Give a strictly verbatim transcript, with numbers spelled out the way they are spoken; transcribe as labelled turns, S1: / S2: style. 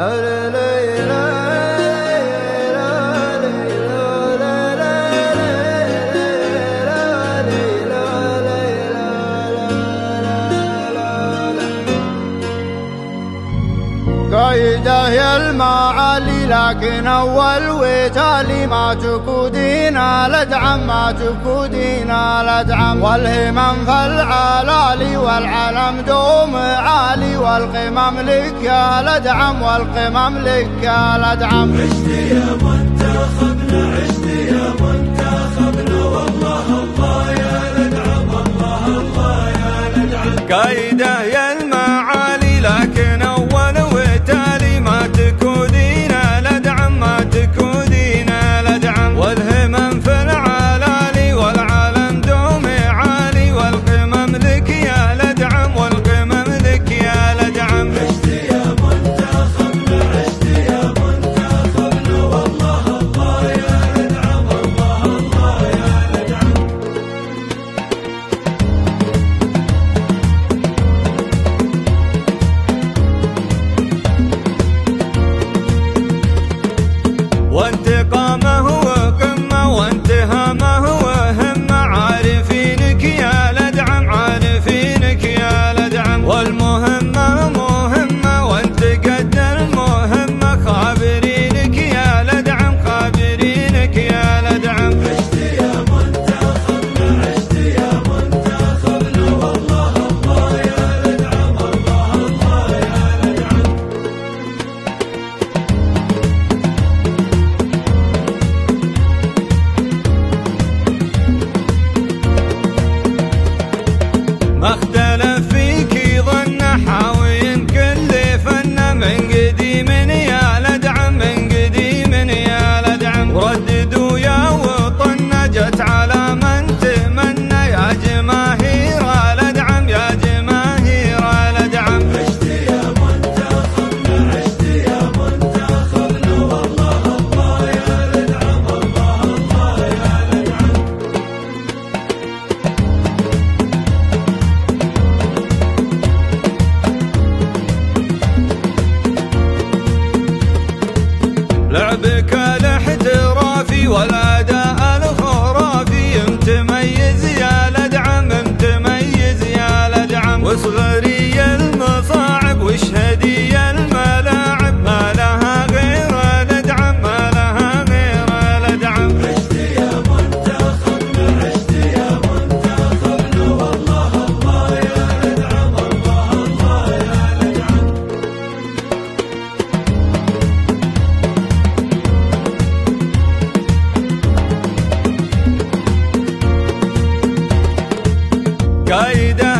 S1: قايده يا المعالي لكن اول وتالي ما تكودينا لدعم ما تكودينا لدعم والهمم فالعلالي والعلم دوم عالي والقمم لك يا لدعم والقمم لك يا لدعم.
S2: عشت يا منتخبنا عشت يا منتخبنا والله الله يا لدعم الله الله يا لدعم.
S3: قايده يا المعالي لكن اول وتالي ما تكودينا لدعم ما تكودينا لدعم والهمم في العلالي والعلم دوم عالي والقمم لك يا لدعم والقمم لك يا لدعم.
S2: عشت يا منتخبنا عشت يا منتخبنا والله الله يا لدعم الله الله يا لدعم.
S3: وانتقامه وقمه وانتهامه وهمه عارفينك يا لدعم عارفينك يا لدعم والمهمه مهمه وانت قد المهمه خابرينك يا لدعم خابرينك يا لدعم.
S2: عشت يا منتخبنا عشت يا منتخبنا والله الله يا لدعم الله الله يا لدعم.
S3: ما اختلف فيك ظن حاوي كل فن من قديم يا لدعم من قديم يا لدعم ورددوا يا وطن جت على من تمنى يا جماهير لدعم يا جماهير لدعم.
S2: عشت يا منتخبنا عشت يا منتخبنا والله الله يا لدعم الله الله يا لدعم.
S3: لعبك الاحترافي والاداء الخرافي متميز يا لدعم متميز يا لدعم واصغري المصاعب واشهدي الملاعب ما لها غير لدعم ما لها غير لدعم.
S2: عشت يا منتخبنا عشت يا منتخبنا والله الله يا لدعم الله الله يا لدعم.
S3: قايده